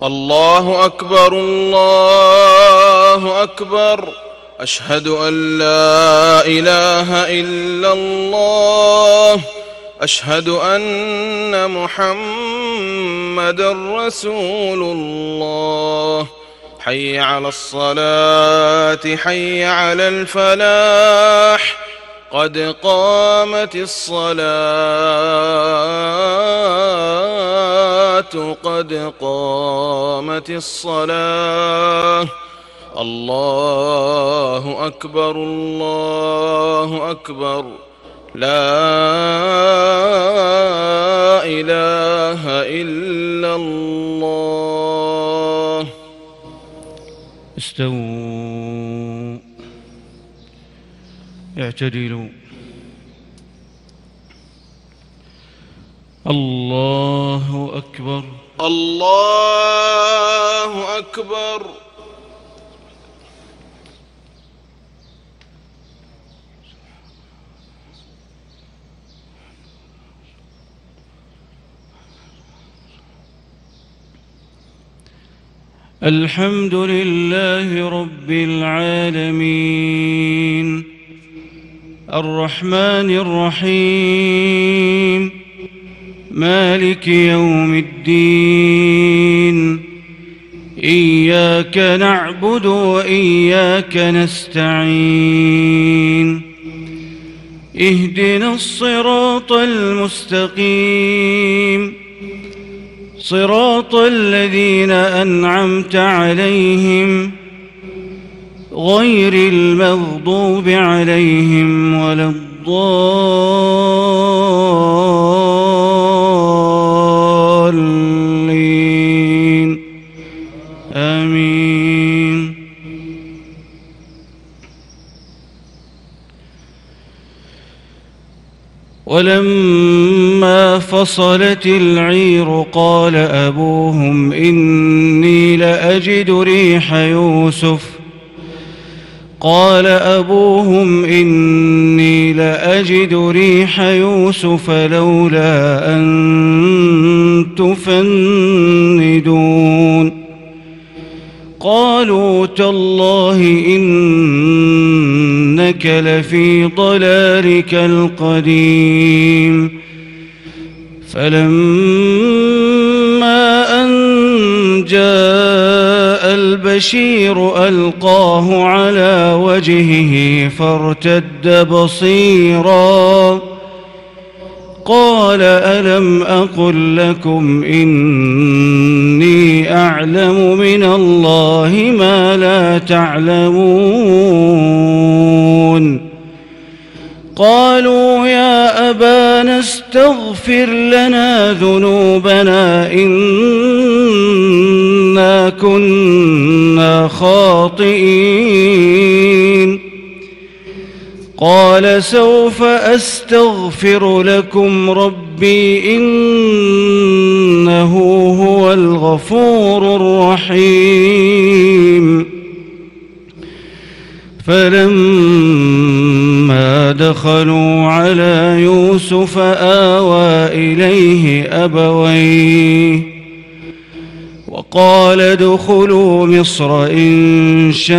الله أكبر الله أكبر. أشهد أن لا إله إلا الله. أشهد أن محمدًا رسول الله. حي على الصلاة حي على الفلاح. قد قامت الصلاة قد قامت الصلاة. الله أكبر الله أكبر. لا إله إلا الله. استووا اعتدلوا. الله أكبر الله أكبر. الحمد لله رب العالمين الرحمن الرحيم مالك يوم الدين. إياك نعبد وإياك نستعين. اهدنا الصراط المستقيم صراط الذين أنعمت عليهم غير المغضوب عليهم ولا الضالين. آمين. ولما فصلت العير قال أبوهم إني لأجد ريح يوسف لولا أن تفندون. قالوا تالله إنك لفي ضلالك القديم. فلما أن جاء البشير ألقاه على وجهه فارتد بصيرا. قال ألم أقل لكم إني أعلم من الله ما لا تعلمون. قالوا يا أبانا استغفر لنا ذنوبنا إنا كنا خاطئين. قال سوف أستغفر لكم ربي إنه هو الغفور الرحيم. فلما دخلوا على يوسف آوى إليه أبويه وقال ادخلوا مصر إن شاء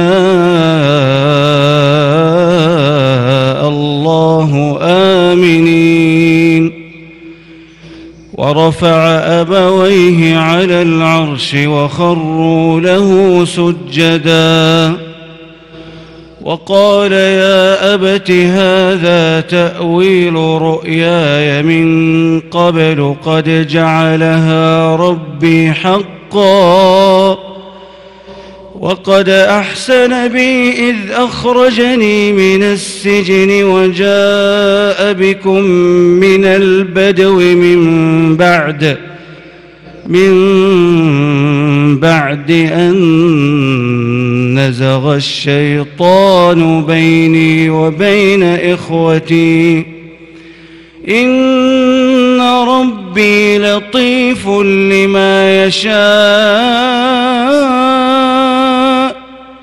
الله آمنين. ورفع أبويه على العرش وخروا له سجدا. وقال يا أبت هذا تأويل رؤياي من قبل قد جعلها ربي حقا. وقد أحسن بي إذ أخرجني من السجن وجاء بكم من البدو من بعد أن نزغ الشيطان بيني وبين إخوتي إن ربي لطيف لما يشاء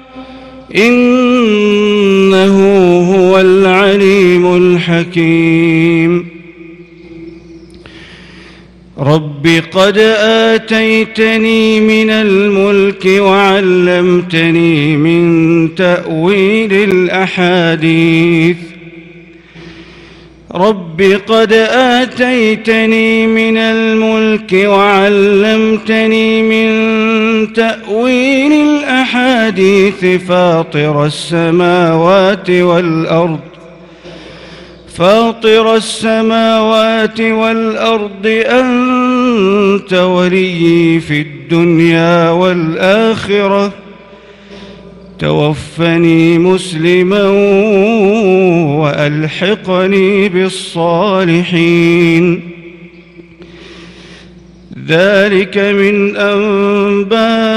إنه هو العليم الحكيم. رب قد آتيتني من الملك وعلمتني من تأويل الأحاديث رب قد آتيتني من الملك وعلمتني من تأويل الأحاديث فاطر السماوات والأرض أنت وليي في الدنيا والآخرة توفني مسلما وألحقني بالصالحين ذلك من أنباء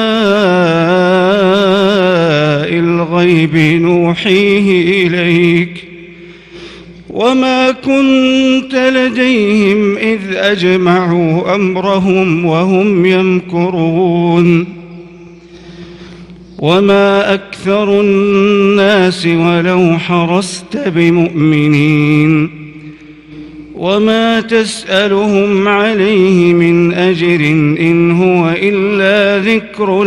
الغيب نوحيه إليك وما كنت لديهم إذ أجمعوا أمرهم وهم يمكرون وما أكثر الناس ولو حرصت بمؤمنين وما تسألهم عليه من أجر إن هو إلا ذكر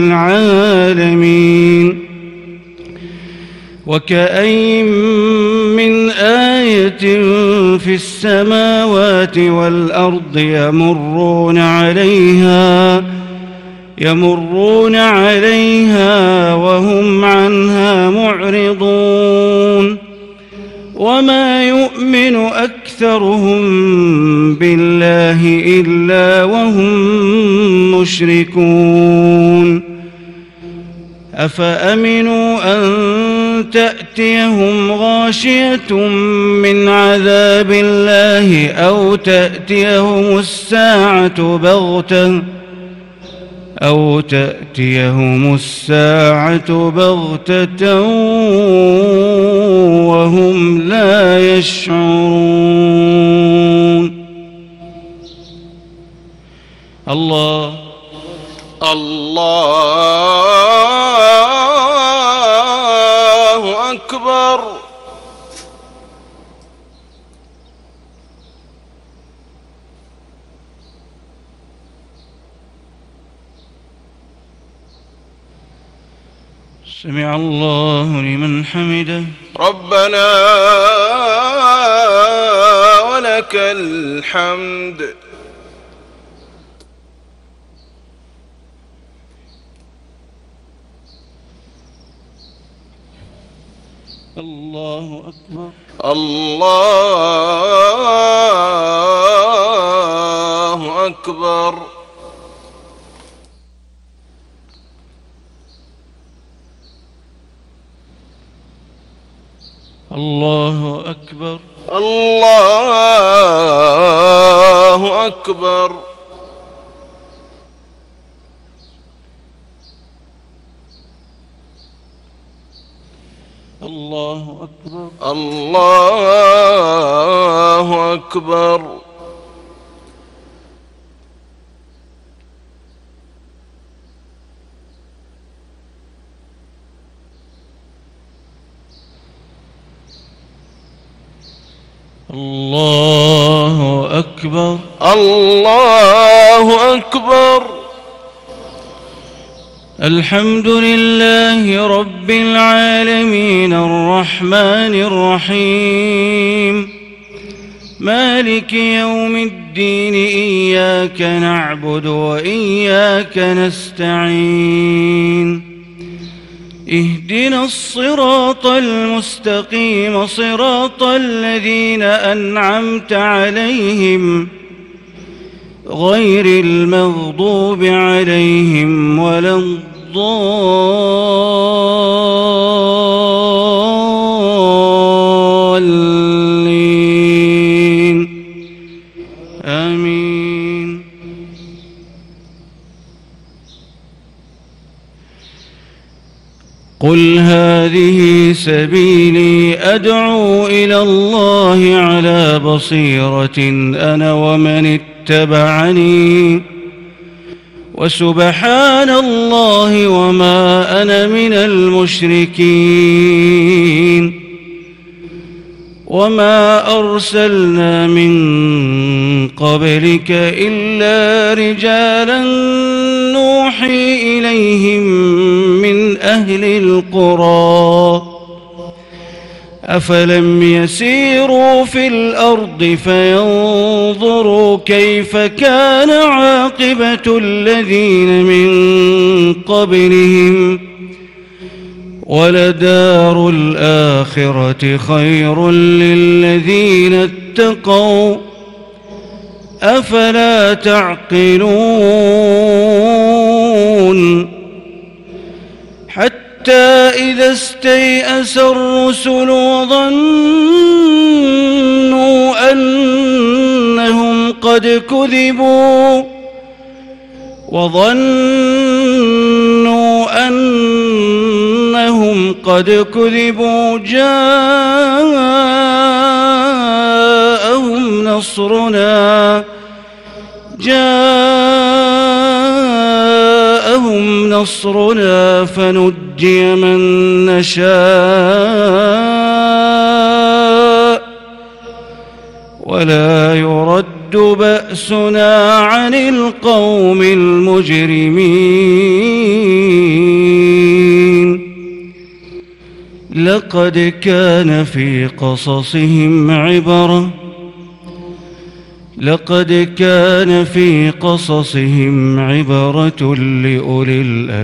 للعالمين وكأين من آية في السماوات والأرض يمرون عليها وهم عنها معرضون وما يؤمن أكثرهم بالله إلا وهم مشركون أفأمنوا أن تأتيهم غاشية من عذاب الله أو تأتيهم الساعة بغتة وهم لا يشعرون الله أكبر. سمع الله لمن حمده ربنا ولك الحمد. الله أكبر الله أكبر. الله أكبر الله أكبر. الله أكبر الله أكبر. الله أكبر الله أكبر. الحمد لله رب العالمين الرحمن الرحيم مالك يوم الدين إياك نعبد وإياك نستعين اهدنا الصراط المستقيم صراط الذين أنعمت عليهم غير المغضوب عليهم ولا الضالين آمين. قل هذه سبيلي أدعو إلى الله على بصيرة أنا ومن اتبعني وسبحان الله وما أنا من المشركين. وما أرسلنا من قبلك إلا رجالا نوحي إليهم من أهل القرى أفلم يسيروا في الأرض فينظروا كيف كان عاقبة الذين من قبلهم ولدار الآخرة خير للذين اتقوا أفلا تعقلون حتى إذا استيأس الرسل وظنوا أنهم قد كذبوا جاءهم نصرنا فنجي من نشاء ولا يرد بأسنا عن القوم المجرمين لقد كان في قصصهم عبرة لأولي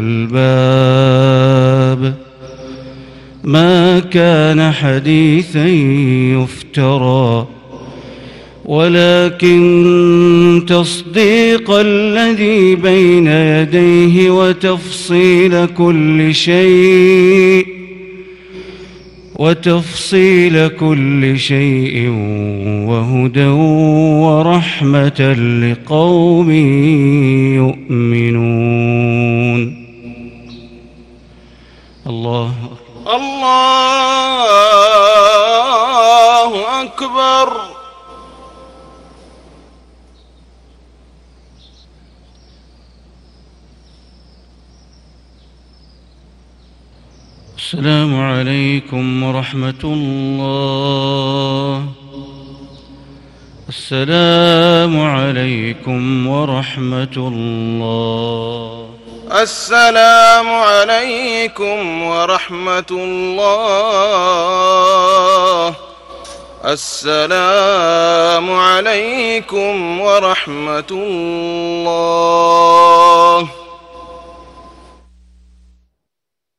الألباب ما كان حديثا يفترى ولكن تصديق الذي بين يديه وتفصيل كل شيء وهدى ورحمة لقوم يؤمنون. الله أكبر. السلام عليكم ورحمة الله. السلام عليكم ورحمة الله. السلام عليكم ورحمة الله. السلام عليكم ورحمة الله.